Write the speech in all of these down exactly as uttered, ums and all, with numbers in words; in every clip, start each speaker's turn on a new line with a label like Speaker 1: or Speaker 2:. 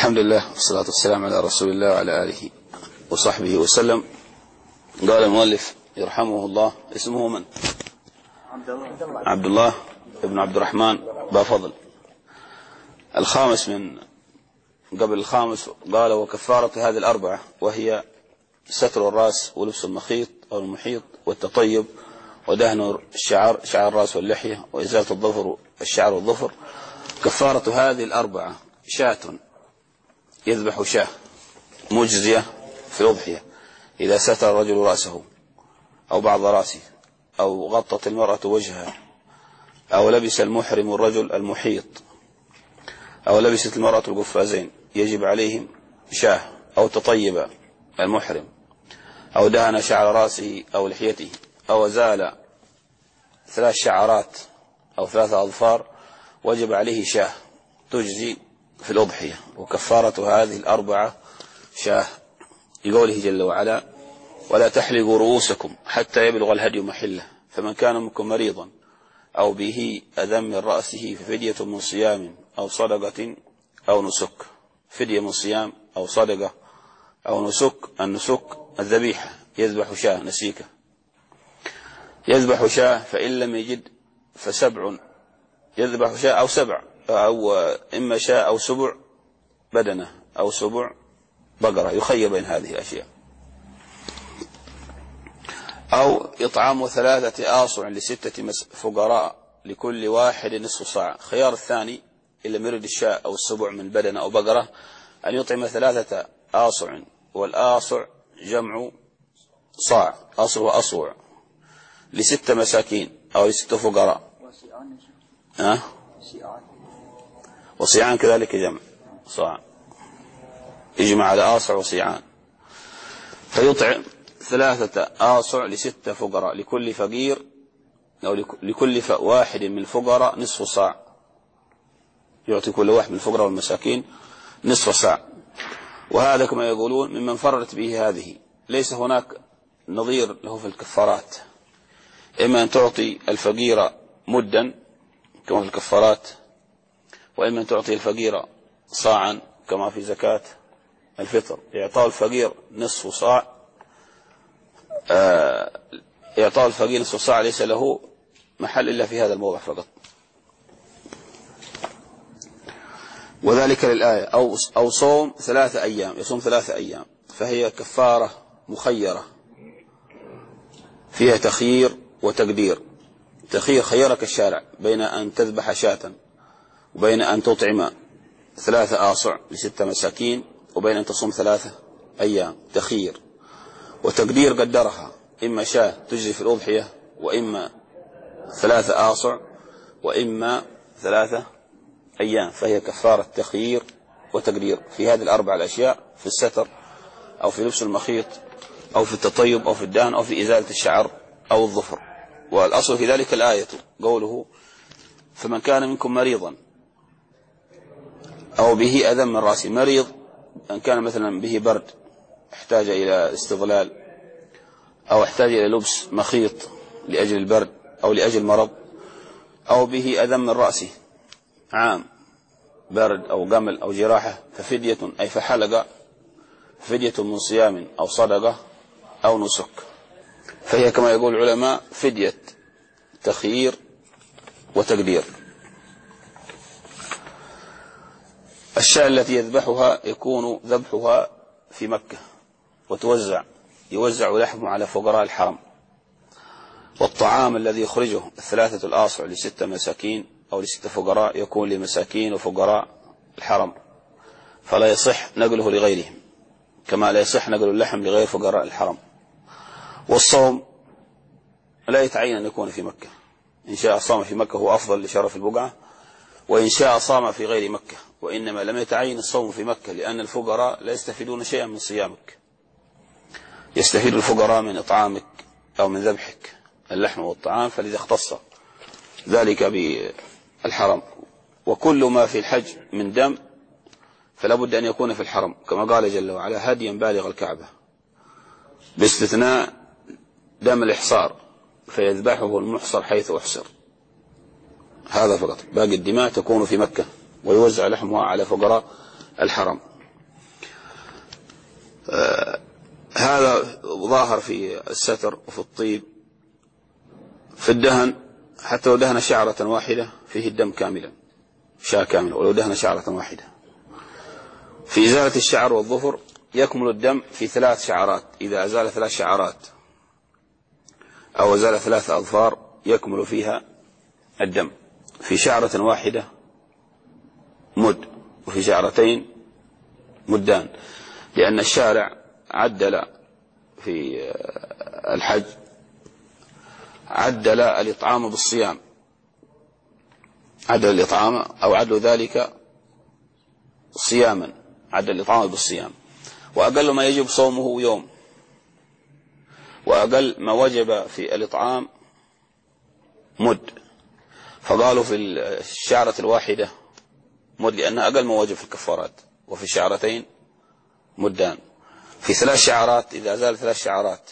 Speaker 1: الحمد لله والصلاة والسلام على رسول الله وعلى آله وصحبه وسلم. قال المؤلف يرحمه الله: اسمه من؟ عبد الله ابن عبد الرحمن بافضل. الخامس من قبل الخامس قال: وكفارة هذه الأربعة، وهي ستر الرأس ولبس المخيط أو المحيط والتطيب ودهن الشعر شعر الرأس واللحية وإزالة الظفر الشعر والظفر. كفارة هذه الأربعة شاة، يذبح شاة مجزية في الأضحية إذا ستر الرجل رأسه أو بعض رأسه، أو غطت المرأة وجهها، أو لبس المحرم الرجل المحيط، أو لبست المرأة القفازين، يجب عليهم شاة، أو تطيب المحرم، أو دهن شعر رأسه أو لحيته، أو زال ثلاث شعرات أو ثلاثة أظفار، وجب عليه شاة تجزي في الأضحية. وكفارة هذه الأربعة شاة، لقوله جل وعلا: ولا تحلقوا رؤوسكم حتى يبلغ الهدي محله، فمن كان منكم مريضا أو به أذى من رأسه ففدية من صيام أو صدقة أو نسك. فدية من صيام أو صدقة أو نسك. النسك الذبيحة، يذبح شاة نسيكة، يذبح شاة، فإن لم يجد فسبع، يذبح شاة أو سبع، أو إما شاة أو سبع بدنة أو سبع بقرة، يخير بين هذه الأشياء. أو إطعام ثلاثة آصع لستة فقراء لكل واحد نصف صاع. خيار الثاني إن لم يرد الشاة أو السبع من بدنة أو بقرة أن يطعم ثلاثة آصع، والآصع جمع صاع، أصع وأصوع، لستة مساكين أو لستة فقراء. أه؟ وصيعان كذلك جمع صاع، يجمع على آصع وصيعان. فيطعم ثلاثة آصع لستة فقراء لكل فقير أو لكل واحد من الفقراء نصف صاع، يعطي كل واحد من الفقراء والمساكين نصف صاع. وهذا كما يقولون ممن فرت به هذه، ليس هناك نظير له في الكفارات، إما أن تعطي الفقير مدا كما في الكفارات، وإما أن تعطي الفقير صاعا كما في زكاة الفطر. إعطاء الفقير نصف صاع، آه إعطاء الفقير نصف صاع ليس له محل إلا في هذا الموضع فقط. وذلك للآية: أو أو صوم ثلاثة أيام، يصوم ثلاثة أيام، فهي كفارة مخيرة فيها تخيير وتقدير. تخيير: خيرك الشارع بين أن تذبح شاة، وبين أن تطعم ثلاثة آصع لستة مساكين، وبين أن تصوم ثلاثة أيام، تخيير. وتقدير: قدرها، إما شاة تجري في الأضحية، وإما ثلاثة آصع، وإما ثلاثة أيام، فهي كفارة تخيير وتقدير في هذه الأربع الأشياء: في الستر، أو في لبس المخيط، أو في التطيب، أو في الدهن، أو في إزالة الشعر أو الظفر. والأصل في ذلك الآية قوله: فمن كان منكم مريضا أو به أذى من رأسه. مريض أن كان مثلا به برد احتاج إلى استظلال، أو احتاج إلى لبس مخيط لأجل البرد أو لأجل مرض، أو به أذى من رأسه عام، برد أو قمل أو جراحة، ففدية أي فحلق، فدية من صيام أو صدقة أو نسك. فهي كما يقول العلماء فدية تخيير وتقدير. الشاة التي يذبحها يكون ذبحها في مكة، وتوزع يوزع لحمه على فقراء الحرم. والطعام الذي يخرجه الثلاثة الآصع لستة مساكين أو لستة فقراء يكون لمساكين وفقراء الحرم، فلا يصح نقله لغيرهم، كما لا يصح نقل اللحم لغير فقراء الحرم. والصوم لا يتعين أن يكون في مكة، إن شاء صام في مكة هو أفضل لشرف البقعة، وإن شاء صام في غير مكة. وإنما لم يتعين الصوم في مكة لأن الفقراء لا يستفيدون شيئا من صيامك، يستفيد الفقراء من إطعامك أو من ذبحك اللحم والطعام، فلذا اختص ذلك بالحرم. وكل ما في الحج من دم فلا بد أن يكون في الحرم، كما قال جل وعلا: هديا بالغ الكعبة، باستثناء دم الإحصار فيذبحه المحصر حيث أحصر، هذا فقط. باقي الدماء تكون في مكة ويوزع لحمها على فقراء الحرم. آه هذا ظاهر في الستر وفي الطيب. في الدهن حتى لو دهن شعرة واحدة فيه الدم كاملا، شاة كاملة، ولو دهن شعرة واحدة. في إزالة الشعر والظفر يكمل الدم في ثلاث شعرات، إذا أزال ثلاث شعرات أو أزال ثلاث أظفار يكمل فيها الدم. في شعرة واحدة مد، وفي شعرتين مدان، لأن الشارع عدل في الحج عدل الإطعام بالصيام، عدل الإطعام أو عدل ذلك صياما، عدل الإطعام بالصيام، وأقل ما يجب صومه يوم، وأقل ما وجب في الإطعام مد. فقالوا في الشعرة الواحدة مد لأنها أقل ما وجب في الكفارات، وفي الشعرتين مدان. في ثلاث شعرات إذا زال ثلاث شعرات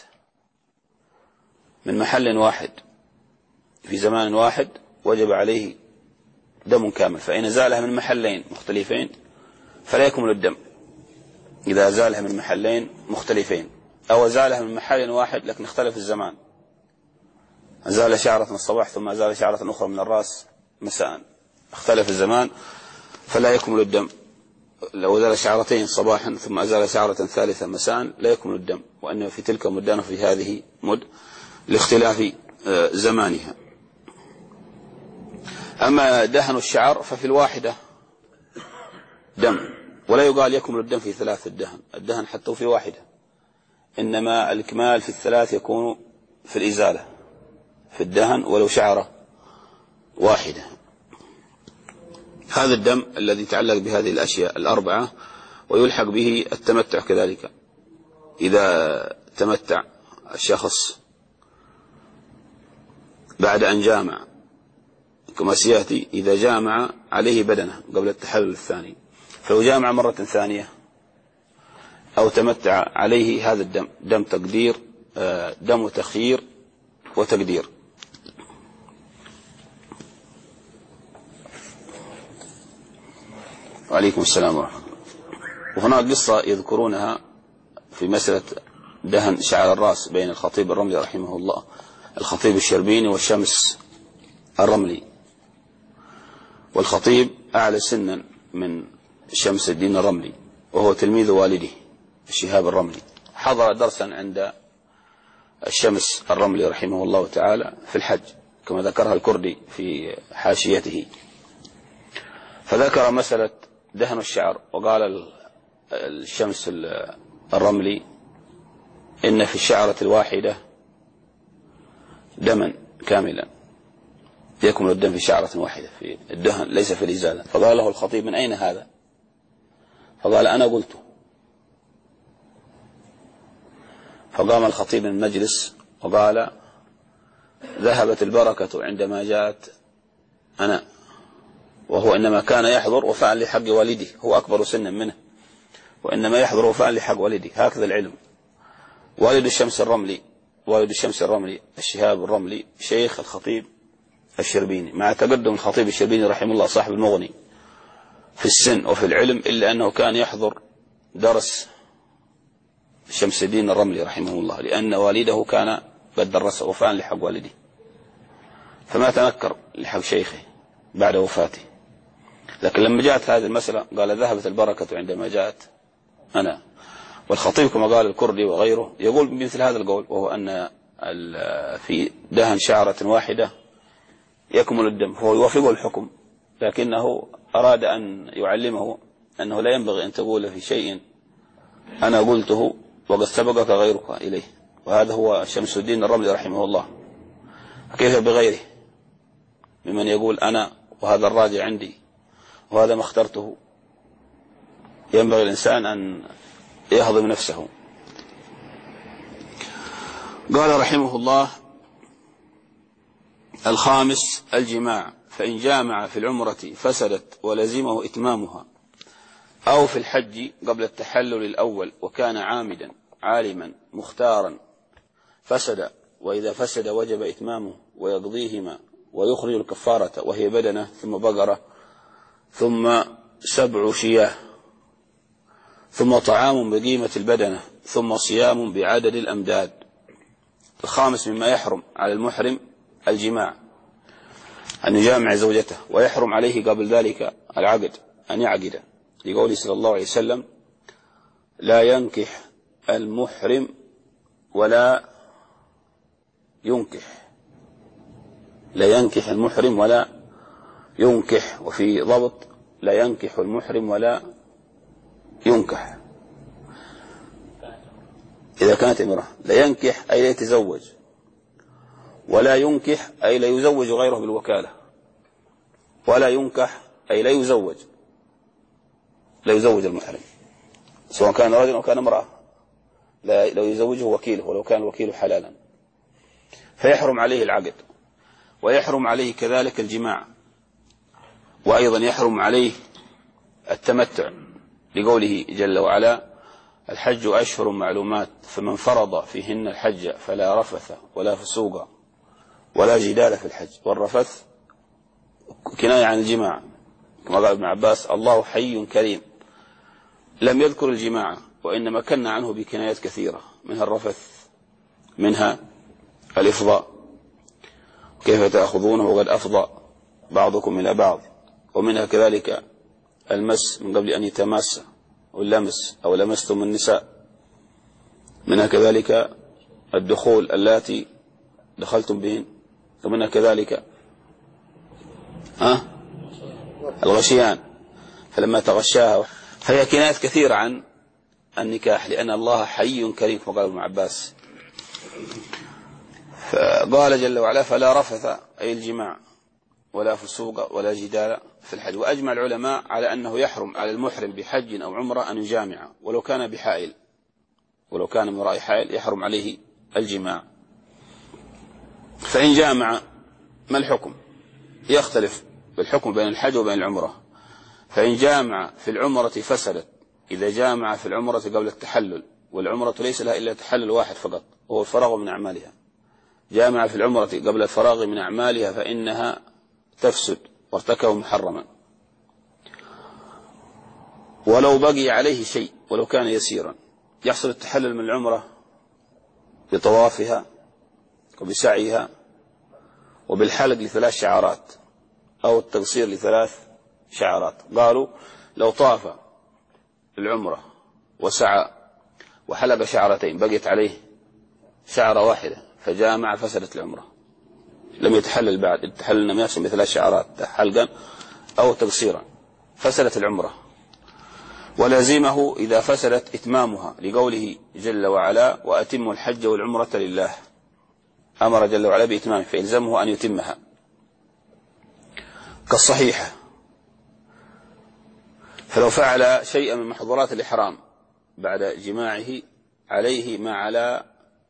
Speaker 1: من محل واحد في زمان واحد وجب عليه دم كامل، فإن زالها من محلين مختلفين فلا يكمل الدم. إذا زالها من محلين مختلفين أو زالها من محل واحد لكن اختلف الزمان، زال شعرة من الصباح ثم زال شعرة أخرى من الرأس مساء، اختلف الزمان فلا يكمل الدم. لو زال شعرتين صباحا ثم أزال شعرة ثالثة مساء لا يكمل الدم، وأن في تلك مدان وفي هذه مد لاختلاف زمانها. أما دهن الشعر ففي الواحدة دم، ولا يقال يكمل الدم في ثلاث الدهن، الدهن حتى في واحدة، إنما الإكمال في الثلاث يكون في الإزالة في الدهن ولو شعرة واحدة. هذا الدم الذي يتعلق بهذه الأشياء الأربعة، ويلحق به التمتع كذلك. إذا تمتع الشخص بعد أن جامع كما سيأتي، إذا جامع عليه بدنه قبل التحلل الثاني، فلو جامع مرة ثانية أو تمتع عليه هذا الدم دم تقدير، دم تخيير وتقدير. وعليكم السلام ورحمة الله. وهناك قصة يذكرونها في مسألة دهن شعر الرأس بين الخطيب الرملي رحمه الله، الخطيب الشربيني والشمس الرملي. والخطيب أعلى سنا من شمس الدين الرملي، وهو تلميذ والده الشهاب الرملي، حضر درسا عند الشمس الرملي رحمه الله تعالى في الحج كما ذكرها الكردي في حاشيته. فذكر مسألة دهن الشعر، وقال الشمس الرملي إن في الشعرة الواحدة دما كاملا، يكمل الدم في شعرة واحدة في الدهن ليس في الإزالة. فقال له الخطيب من أين هذا؟ فقال أنا قلته. فقام الخطيب من المجلس وقال ذهبت البركة عندما جاءت أنا، وهو إنما كان يحضر وفعل لحق والده، هو أكبر سنا منه، وإنما يحضر وفعل لحق والده. هكذا العلم. والد الشمس الرملي والد الشمس الرملي الشهاب الرملي شيخ الخطيب الشربيني، مع تقدم الخطيب الشربيني رحمه الله صاحب المغني في السن وفي العلم، إلا أنه كان يحضر درس شمس الدين الرملي رحمه الله، لأن والده كان قد درسه وفعل لحق والده، فما تنكر لحق شيخه بعد وفاته. لكن لما جاءت هذه المسألة قال ذهبت البركة عندما جاءت أنا. والخطيب كما قال الكردي وغيره يقول بمثل هذا القول، وهو أن في دهن شعرة واحدة يكمل الدم، فهو يوافقه الحكم، لكنه أراد أن يعلمه أنه لا ينبغي أن تقول في شيء أنا قلته وقد سبقك غيرك إليه. وهذا هو شمس الدين الرملي رحمه الله. كيف بغيره ممن يقول أنا وهذا الراجع عندي وهذا ما اخترته؟ ينبغي الإنسان أن يهضم نفسه. قال رحمه الله الخامس الجماع، فإن جامع في العمرة فسدت ولزمه إتمامها، أو في الحج قبل التحلل الأول وكان عامدا عالما مختارا فسد، وإذا فسد وجب إتمامه ويقضيهما ويخرج الكفارة وهي بدنة ثم بقرة ثم سبع شياه ثم طعام بقيمة البدنة، ثم صيام بعدد الأمداد. الخامس مما يحرم على المحرم الجماع، أن يجامع زوجته، ويحرم عليه قبل ذلك العقد، أن يعقد، لقوله صلى الله عليه وسلم: لا ينكح المحرم ولا ينكح، لا ينكح المحرم ولا ينكح، وفي ضبط: لا ينكح المحرم ولا ينكح. إذا كانت امرأة، لا ينكح أي لا يتزوج، ولا ينكح أي لا يزوج غيره بالوكالة، ولا ينكح أي لا يزوج، لا يزوج المحرم سواء كان رجل أو كان امرأة، لا لو يزوجه وكيله ولو كان الوكيل حلالا. فيحرم عليه العقد، ويحرم عليه كذلك الجماع، وأيضا يحرم عليه التمتع، لقوله جل وعلا: الحج أشهر معلومات، فمن فرض فيهن الحج فلا رفث ولا فسوق ولا جدال في الحج. والرفث كناية عن الجماع، كما قال ابن عباس: الله حي كريم. لم يذكر الجماع، وإنما كنا عنه بكنايات كثيرة، منها الرفث، منها الإفضاء، كيف تأخذونه وقد أفضى بعضكم إلى بعض، ومنها كذلك المس من قبل أن يتماس، واللمس أو لمستم النساء، منها كذلك الدخول اللاتي دخلتم بهن، ومنها كذلك ها الغشيان فلما تغشاها. فهي كنايات كثيرة عن النكاح، لأن الله حي كريم كما قال ابن عباس. فقال جل وعلا: فلا رفث أي الجماع، ولا فسوق ولا جدال في الحج. وأجمع العلماء على أنه يحرم على المحرم بحج أو عمرة أن يجامع، ولو كان بحائل، ولو كان من وراء حائل يحرم عليه الجماع. فإن جامع ما الحكم؟ يختلف بالحكم بين الحج وبين العمرة. فإن جامع في العمرة فسدت، إذا جامع في العمرة قبل التحلل، والعمرة ليس لها إلا تحلل واحد فقط وهو الفراغ من أعمالها، جامع في العمرة قبل الفراغ من أعمالها فإنها تفسد وارتكب محرما، ولو بقي عليه شيء ولو كان يسيرا. يحصل التحلل من العمرة بطوافها وبسعيها وبالحلق لثلاث شعارات، أو التقصير لثلاث شعارات. قالوا: لو طاف العمرة وسعى وحلق شعرتين بقيت عليه شعرة واحدة فجامع فسدت العمرة، لم يتحلل بعد. التحلل لم يحصل بثلاث شعرات، حلقا أو تقصيرا، فسدت العمرة. ولازمه إذا فسدت إتمامها، لقوله جل وعلا: وأتموا الحج والعمرة لله. أمر جل وعلا بإتمامه، فإلزمه أن يتمها، كالصحيحة. فلو فعل شيئا من محظورات الإحرام بعد جماعه عليه ما على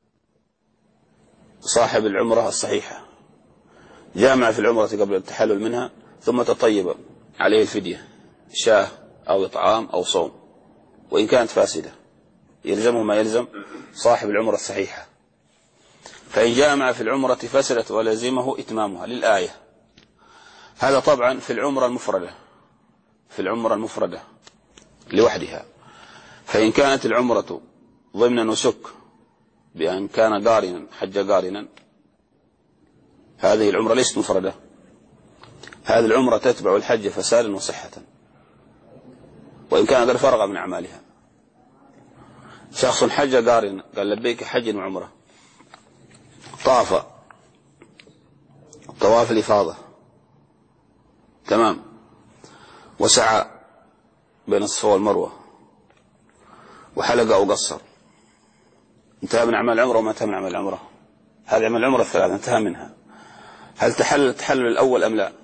Speaker 1: صاحب العمرة الصحيحة، جامع في العمرة قبل التحلل منها ثم تطيب، عليه الفدية، شاه أو إطعام أو صوم، وإن كانت فاسدة يلزمه ما يلزم صاحب العمرة الصحيحة. فإن جامع في العمرة فسدت ولزمه إتمامها، للآية. هذا طبعا في العمرة المفردة، في العمرة المفردة لوحدها. فإن كانت العمرة ضمن نسك بأن كان قارنا، حج قارنا، هذه العمرة ليست مفردة، هذه العمرة تتبع الحج فسادا وصحة، وإن كان قد فرغ من أعمالها. شخص حج قارنا، قال: لبيك حج وعمرة، طاف طواف الإفاضة تمام، وسعى بين الصفا والمروة، وحلق أو قصر، انتهى من أعمال العمرة وما انتهى من أعمال العمرة. هذه أعمال العمرة الثلاثة انتهى منها. هل تحلل التحلل الأول أم لا؟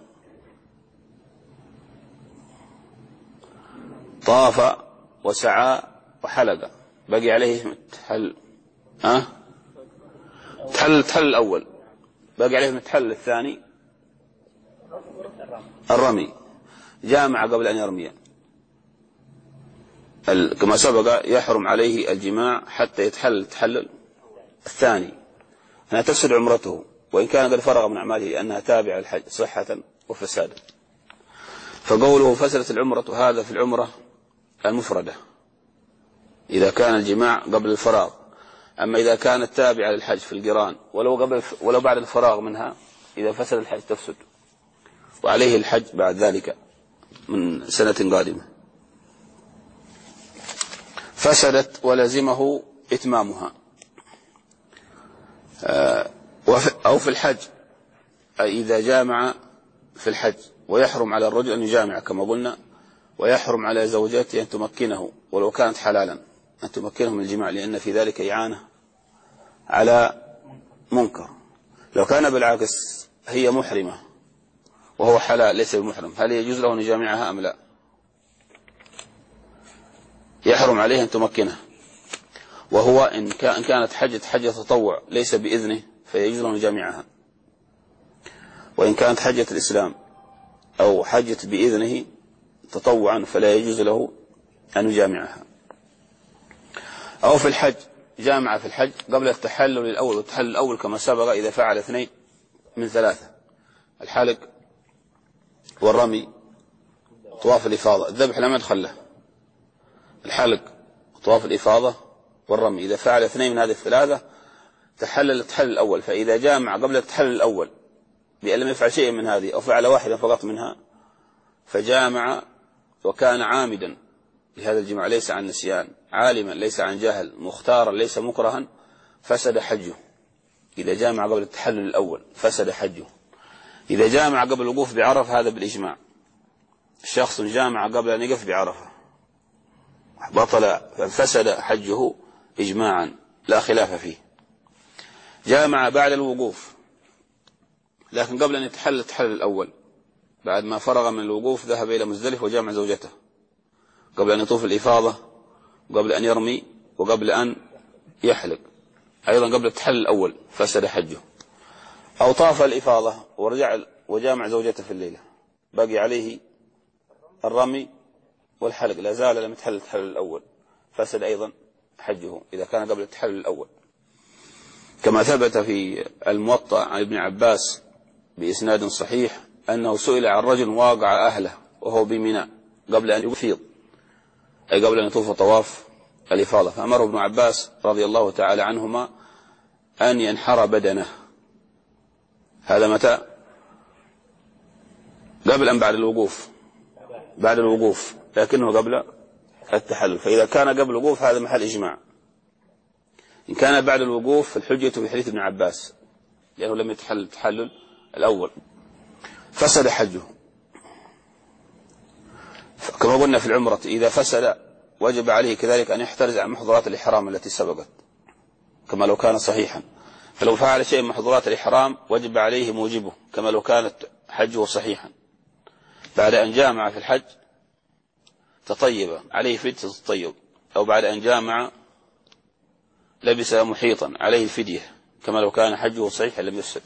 Speaker 1: طاف وسعى وحلق، بقي عليه تحل ها أه؟ تحلل التحلل الأول، بقي عليه التحلل الثاني الرمي، جامع قبل أن يرمي. كما سبق يحرم عليه الجماع حتى يتحلل التحلل الثاني، أنها تفسد عمرته وإن كان قد فرغ من أعماله، لأنها تابعة الحج صحة وفسادا. فقوله فسدت العمرة هذا في العمرة المفردة، إذا كان الجماع قبل الفراغ. أما إذا كانت تابعة للحج في القران ولو قبل ولو بعد الفراغ منها، إذا فسد الحج تفسد، وعليه الحج بعد ذلك من سنة قادمة. فسدت ولزمه إتمامها. أو في الحج، أي إذا جامع في الحج ويحرم على الرجل أن يجامع كما قلنا، ويحرم على زوجته أن تمكنه ولو كانت حلالا أن تمكنه من الجماع، لأن في ذلك إعانة على منكر. لو كان بالعكس هي محرمة وهو حلال ليس بمحرم، هل يجوز له أن يجامعها أم لا؟ يحرم عليه أن تمكنه، وهو إن كانت حجة حجة تطوع ليس بإذنه فيجوز له أن يجامعها، وإن كانت حجة الإسلام أو حجة بإذنه تطوعا فلا يجوز له أن يجامعها. أو في الحج، جامع في الحج قبل التحلل الأول، والتحلل الأول كما سبق إذا فعل اثنين من ثلاثة: الحلق والرمي طواف الإفاضة. الذبح لم يدخل له، الحلق طواف الإفاضة والرمي. إذا فعل اثنين من هذه الثلاثة تحلل التحلل الأول. فإذا جامع قبل التحلل الأول بأن لم يفعل شيئا من هذه أو فعل واحدا فقط منها، فجامع وكان عامدا لهذا الجماع ليس عن نسيان، عالما ليس عن جهل، مختارا ليس مكرها، فسد حجه. إذا جامع قبل التحلل الأول فسد حجه. إذا جامع قبل الوقوف بعرفة هذا بالإجماع، الشخص جامع قبل أن يقف بعرفة بطل فسد حجه إجماعا لا خلاف فيه. جامع بعد الوقوف لكن قبل أن يتحلل التحلل الأول، بعد ما فرغ من الوقوف ذهب إلى مزدلفة وجامع زوجته قبل أن يطوف الإفاضة، وقبل أن يرمي، وقبل أن يحلق، أيضا قبل التحلل الأول فسد حجه. أو طاف الإفاضة ورجع وجامع زوجته في الليلة، باقي عليه الرمي والحلق، لا زال لم يتحلل التحلل الأول، فسد أيضا حجه إذا كان قبل التحلل الأول. كما ثبت في الموطأ عن ابن عباس بإسناد صحيح أنه سئل عن رجل واقع أهله وهو بمنى قبل أن يفيض، أي قبل أن يطوف طواف الإفاضة، فأمره ابن عباس رضي الله تعالى عنهما أن ينحر بدنه. هذا متى؟ قبل أم بعد الوقوف؟ بعد الوقوف، لكنه قبل التحلل. فإذا كان قبل الوقوف هذا محل إجماع. إن كان بعد الوقوف فالحجة في حديث ابن عباس لأنه لم يتحلل التحلل الأول، فسد حجه. كما قلنا في العمرة إذا فسد وجب عليه كذلك أن يحترز عن محظورات الإحرام التي سبقت كما لو كان صحيحا، فلو فعل شيء من محظورات الإحرام وجب عليه موجبه كما لو كانت حجه صحيحا. بعد أن جامع في الحج تطيب عليه فدية التطيب، أو بعد أن جامع لبس محيطا عليه الفدية كما لو كان حجه صحيحا لم يفسد.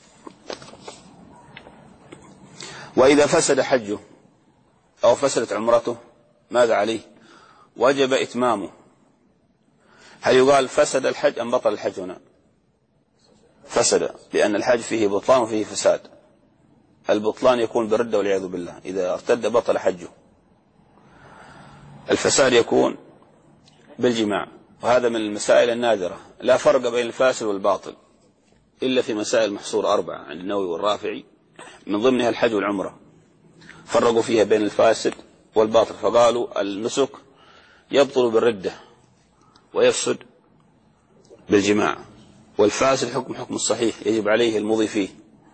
Speaker 1: وإذا فسد حجه أو فسدت عمرته ماذا عليه؟ وجب إتمامه. هل يقال فسد الحج أم بطل الحج هنا؟ فسد، لأن الحج فيه بطلان وفيه فساد. البطلان يكون بالردة والعياذ بالله، إذا ارتد بطل حجه. الفساد يكون بالجماع، وهذا من المسائل النادرة، لا فرق بين الفاسد والباطل إلا في مسائل محصورة أربعة عند النووي والرافعي، من ضمنها الحج والعمرة، فرقوا فيها بين الفاسد والباطل، فقالوا النسك يبطل بالردة ويفسد بالجماع، والفاسد حكم حكم الصحيح يجب عليه المضي فيه،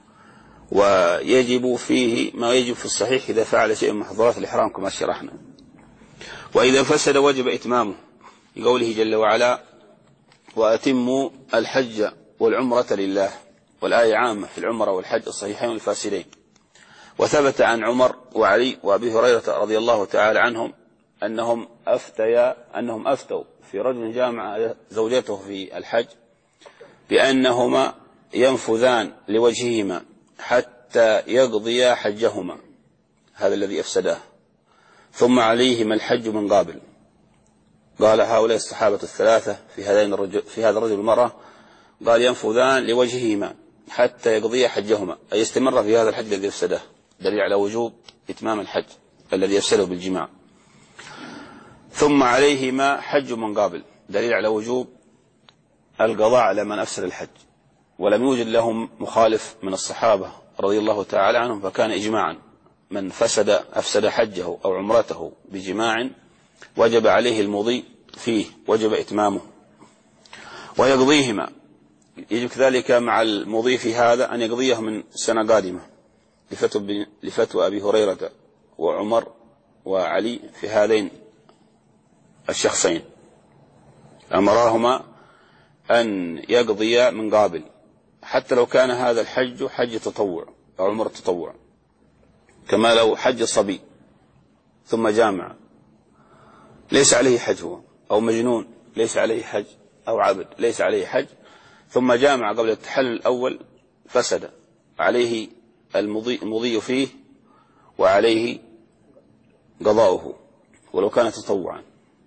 Speaker 1: ويجب فيه ما يجب في الصحيح إذا فعل شيء من محظورات الإحرام كما شرحنا. وإذا فسد وجب إتمامه لقوله جل وعلا: وأتموا الحج والعمرة لله، والآية عامة في العمرة والحج الصحيحين والفاسدين. وثبت عن عمر وعلي وأبي هريرة رضي الله تعالى عنهم أنهم أفتيا أنهم أفتوا في رجل جامع زوجته في الحج بأنهما ينفذان لوجههما حتى يقضيا حجهما، هذا الذي أفسداه، ثم عليهما الحج من قابل. قال هؤلاء الصحابة الثلاثة في هذين الرجل في هذا الرجل المرأة، قال ينفذان لوجههما حتى يقضيا حجهما، أي يستمر في هذا الحج الذي أفسده، دليل على وجوب إتمام الحج الذي يفسده بالجماع. ثم عليهما حج من قابل، دليل على وجوب القضاء على من أفسد الحج، ولم يوجد لهم مخالف من الصحابة رضي الله تعالى عنهم، فكان إجماعا من فسد أفسد حجه أو عمرته بجماع وجب عليه المضي فيه، وجب إتمامه ويقضيهما. يجب كذلك مع المضي في هذا أن يقضيه من سنة قادمة، لفتوى أبي هريرة وعمر وعلي في هذين الشخصين، أمراهما أن يقضيا من قابل، حتى لو كان هذا الحج حج تطوع أو عمر تطوع، كما لو حج صبي ثم جامع ليس عليه حج هو، أو مجنون ليس عليه حج، أو عبد ليس عليه حج، ثم جامع قبل التحلل الأول فسد، عليه المضي, المضي فيه وعليه قضاؤه ولو كان تطوعا.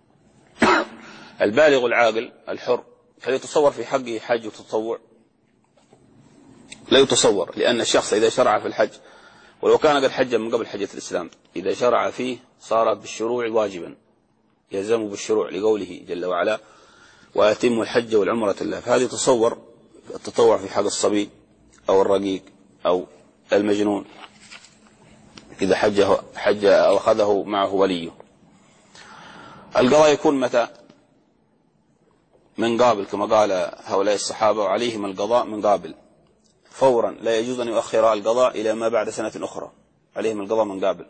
Speaker 1: البالغ العاقل الحر هل يتصور في حقه حج وتطوع؟ لا يتصور، لأن الشخص إذا شرع في الحج ولو كان قد حج من قبل حجة الإسلام، إذا شرع فيه صار بالشروع واجبا، يلزم بالشروع لقوله جل وعلا وأتم الحج والعمرة لله. فهذا يتصور التطوع في حق الصبي أو الرقيق أو المجنون إذا حجه حج أو أخذه معه وليه. القضاء يكون متى؟ من قابل، كما قال هؤلاء الصحابة وعليهم القضاء من قابل فورا، لا يجوز أن يؤخر القضاء إلى ما بعد سنة أخرى، عليهم القضاء من قابل.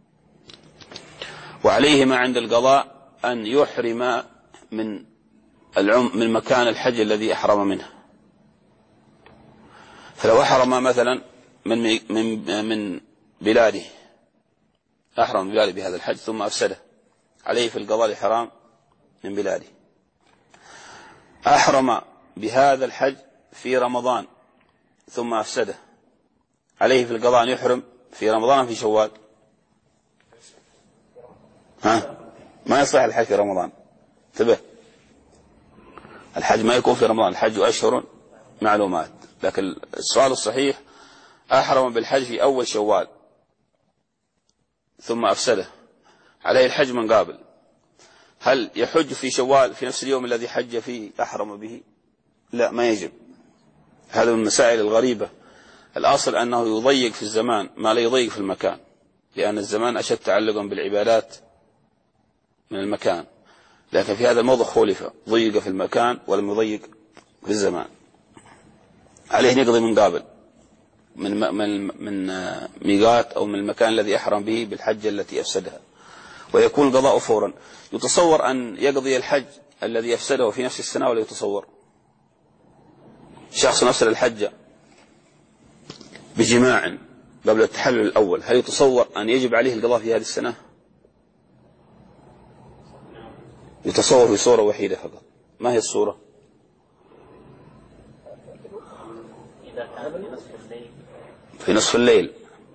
Speaker 1: وعليهما عند القضاء أن يحرم من العم من مكان الحج الذي أحرم منه، فلو أحرم مثلا من من من بلاده، أحرم من بلاده بهذا الحج ثم أفسده، عليه في القضاء الإحرام من بلاده. أحرم بهذا الحج في رمضان ثم أفسده، عليه في القضاء أن يحرم في رمضان في شوال. ها؟ ما يصح الحج في رمضان، انتبه، الحج ما يكون في رمضان، الحج أشهر معلومات. لكن السؤال الصحيح أحرم بالحج في أول شوال ثم أفسده، عليه الحج من قابل، هل يحج في شوال في نفس اليوم الذي حج فيه أحرم به؟ لا، ما يجب. هذا من المسائل الغريبة. الأصل أنه يضيق في الزمان ما لا يضيق في المكان، لأن الزمان أشد تعلقا بالعبادات من المكان، لكن في هذا الموضوع خولف، ضيق في المكان ولم يضيق في الزمان. عليه أن يقضي من قابل من من من ميقات أو من المكان الذي أحرم به بالحجة التي أفسدها، ويكون القضاء فورا. يتصور أن يقضي الحج الذي أفسده في نفس السنة ولا يتصور؟ شخص أفسد الحج بجماع قبل التحلل الأول، هل يتصور أن يجب عليه القضاء في هذه السنة؟ يتصور في صورة وحيدة فقط. ما هي الصورة؟ في نصف الليل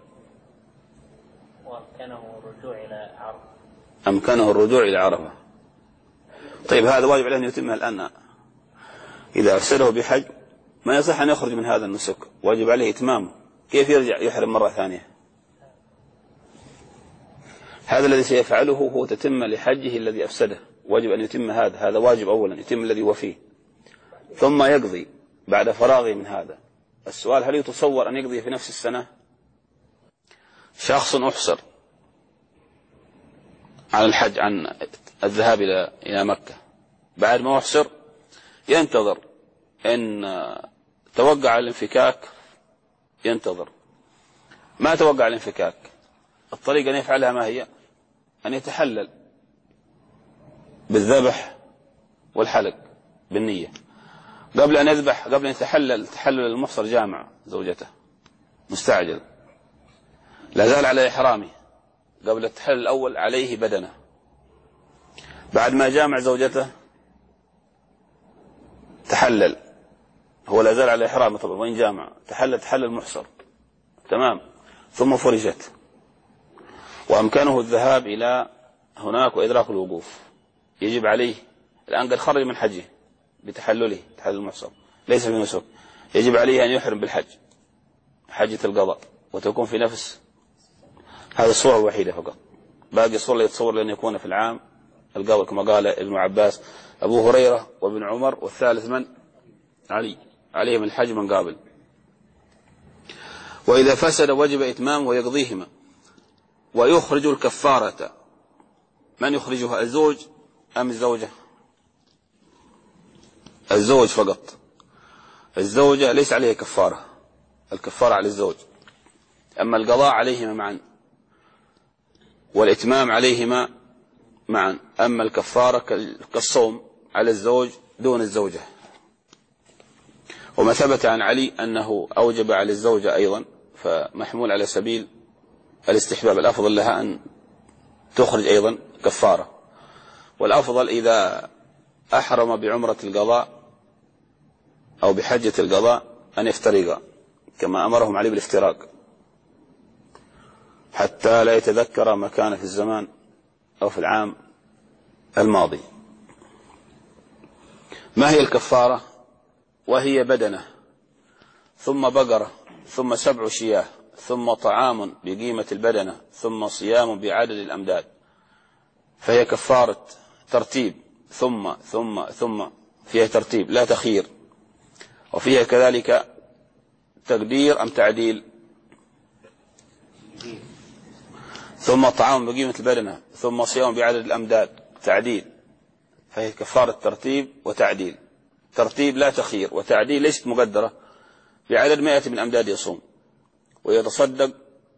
Speaker 2: وأمكنه الرجوع إلى عرفة،
Speaker 1: أمكنه الرجوع إلى عرفة. طيب هذا واجب عليه أن يتمه الآن. إذا أفسده بحج ما يصح أن يخرج من هذا النسك، واجب عليه إتمامه. كيف يرجع يحرم مرة ثانية؟ هذا الذي سيفعله هو تتم لحجه الذي أفسده، واجب أن يتم هذا، هذا واجب أولا يتم الذي هو فيه، ثم يقضي بعد فراغه من هذا. السؤال هل يتصور أن يقضي في نفس السنة؟ شخص أحصر عن الحج عن الذهاب إلى إلى مكة، بعد ما أحصر ينتظر إن توقع الانفكاك، ينتظر ما توقع الانفكاك، الطريقة أن يفعلها ما هي؟ أن يتحلل بالذبح والحلق بالنية. قبل أن يذبح، قبل أن يتحلل تحلل المحصر جامع زوجته مستعجل، لا زال على إحرامه، قبل التحلل الأول عليه بدنه، بعد ما جامع زوجته تحلل، هو لا زال على إحرامه طبعا وين جامع، تحلل تحلل المحصر تمام، ثم فرجت وأمكنه الذهاب إلى هناك وإدراك الوقوف، يجب عليه الآن قد خرج من حجه بتحلله تحلل المحصر، ليس في نسك، يجب عليه أن يحرم بالحج حجة القضاء، وتكون في نفس هذه الصورة الوحيدة فقط. باقي الصورة اللي يتصور لأن يكون في العام القبل كما قال ابن عباس أبو هريرة وابن عمر، والثالث من؟ علي، عليهم الحج من قابل. وإذا فسد وجب إتمام ويقضيهما. ويخرج الكفارة، من يخرجها؟ الزوج أم الزوجة؟ الزوج فقط. الزوجة ليس عليها كفارة، الكفارة على الزوج. أما القضاء عليهما معا، والإتمام عليهما معا. أما الكفارة كالصوم على الزوج دون الزوجة. وما ثبت عن علي أنه أوجب على الزوجة أيضا، فمحمول على سبيل الاستحباب، الأفضل لها أن تخرج أيضا كفارة. والأفضل إذا أحرم بعمرة القضاء أو بحجة القضاء أن يفترقا، كما أمرهم علي بالافتراق، حتى لا يتذكر ما كان في الزمان أو في العام الماضي. ما هي الكفارة؟ وهي بدنة، ثم بقرة، ثم سبع شياه، ثم طعام بقيمة البدنة، ثم صيام بعدد الأمداد. فهي كفارة ترتيب، ثم ثم ثم، فيها ترتيب لا تخير. وفيها كذلك تقدير أم تعديل؟ ثم طعام بقيمة البدنة، ثم صيام بعدد الأمداد، تعديل. فهي كفارة ترتيب وتعديل. ترتيب لا تخير، وتعديل ليست مقدرة، بعدد مائة من أمداد يصوم، ويتصدق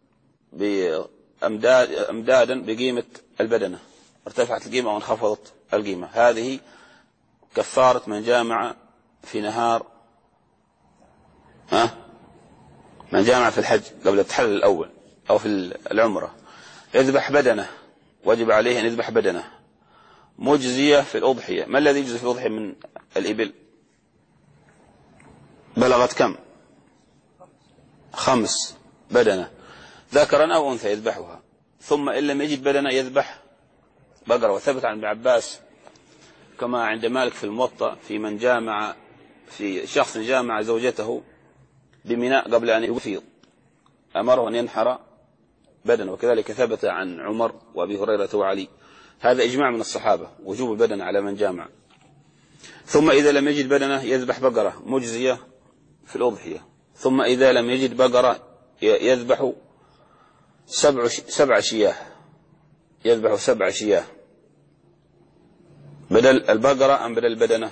Speaker 1: بأمداد أمدادا بقيمة البدنة، ارتفعت القيمة وانخفضت القيمة. هذه كفارة من جامع في نهار ها من جامع في الحج قبل التحلل الأول أو في العمرة، يذبح بدنة، وجب عليه أن يذبح بدنة مجزية في الأضحية. ما الذي يجزي في الأضحية من الإبل؟ بلغت كم؟ خمس بدنة، ذكرا أو أنثى يذبحها. ثم إن لم يجد بدنة يذبح بقرة. وثبت عن ابن عباس كما عند مالك في الموطأ في من جامع، في شخص جامع زوجته بميناء قبل أن يفيض، أمره أن ينحر بدنة. وكذلك ثبت عن عمر وأبي هريرة وعلي. هذا إجماع من الصحابة وجوب البدنة على من جامع. ثم إذا لم يجد بدنة يذبح بقرة مجزية في الأضحية. ثم إذا لم يجد بقرة يذبح سبع سبع شياه، يذبح سبع شياه بدل البقرة أم بدل البدنة؟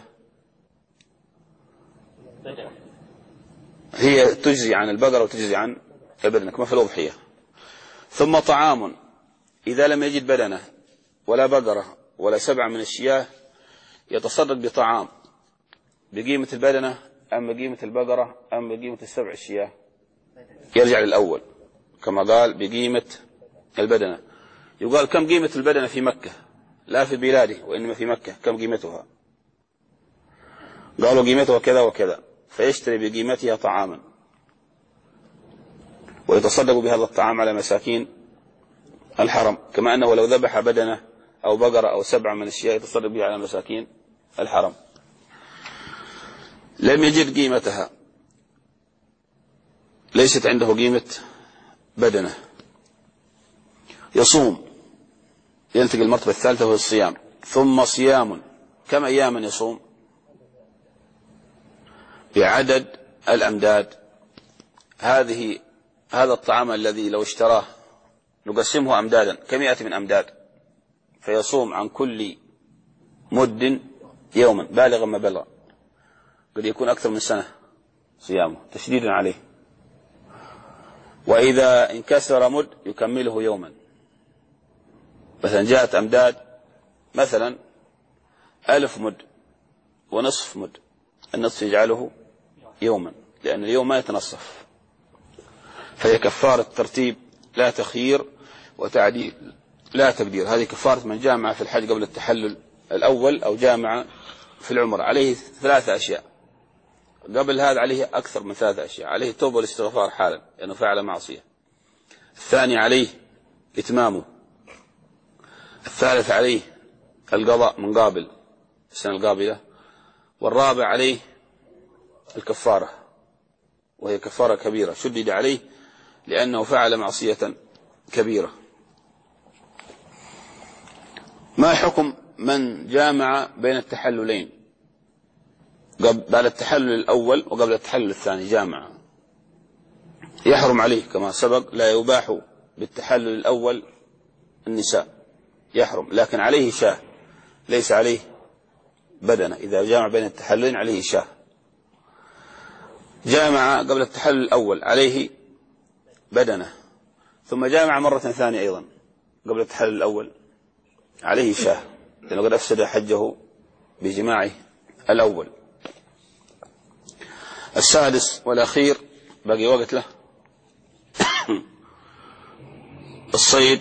Speaker 1: هي تجزي عن البقرة وتجزي عن البدنة كما في الأضحية. ثم طعام، إذا لم يجد بدنة ولا بقرة ولا سبع من الشياه يتصدق بطعام بقيمة البدنة أم بقيمة البقرة أم بقيمة السبع الشياه؟ يرجع للأول كما قال بقيمة البدنة. يقال كم قيمة البدنة في مكة، لا في بلاده وإنما في مكة، كم قيمتها؟ قالوا قيمتها كذا وكذا، فيشتري بقيمتها طعاما ويتصدق بهذا الطعام على مساكين الحرم، كما أنه لو ذبح بدنة أو بقرة أو سبعة من الشياه يتصدق بها على مساكين الحرم. لم يجد قيمتها، ليست عنده قيمة بدنة، يصوم، ينتقل المرتبة الثالثة وهي الصيام. ثم صيام، كم أياما يصوم؟ بعدد الأمداد. هذه هذا الطعام الذي لو اشتراه نقسمه أمدادا، كم يأتي من أمداد؟ فيصوم عن كل مد يوما بالغا ما بلغ، قد يكون أكثر من سنة صيامه تشديدا عليه. وإذا انكسر مد يكمله يوما. مثلا جاءت أمداد مثلا ألف مد ونصف مد، النصف يجعله يوما لأن اليوم ما يتنصف. فهي كفارة ترتيب لا تخيير، وتعديل لا تقدير. هذه كفارة من جامع في الحج قبل التحلل الأول أو جامع في العمر. عليه ثلاثة أشياء، قبل هذا عليه أكثر من ثلاثة أشياء. عليه التوبة والاستغفار حالا لأنه فعل معصية. الثاني عليه إتمامه. الثالث عليه القضاء من قابل السنة القابلة. والرابع عليه الكفارة، وهي كفارة كبيرة شدد عليه لأنه فعل معصية كبيرة. ما حكم من جامع بين التحللين بعد التحلل الأول وقبل التحلل الثاني جامع، يحرم عليه كما سبق. لا يباح بالتحلل الأول النساء، يحرم، لكن عليه شاه، ليس عليه بدنة. إذا جامع بين التحللين عليه شاه. جامع قبل التحلل الأول عليه بدنة، ثم جامع مرة ثانية أيضا قبل التحلل الأول عليه شاه، لأنه قد أفسد حجه بجماعه الأول. السادس والأخير باقي وقت له الصيد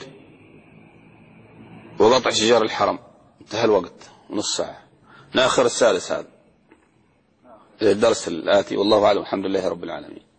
Speaker 1: وقطع شجار الحرم. انتهى الوقت، نص ساعة. ناخر السادس هذا إلى الدرس الآتي، والله أعلم. الحمد لله رب العالمين.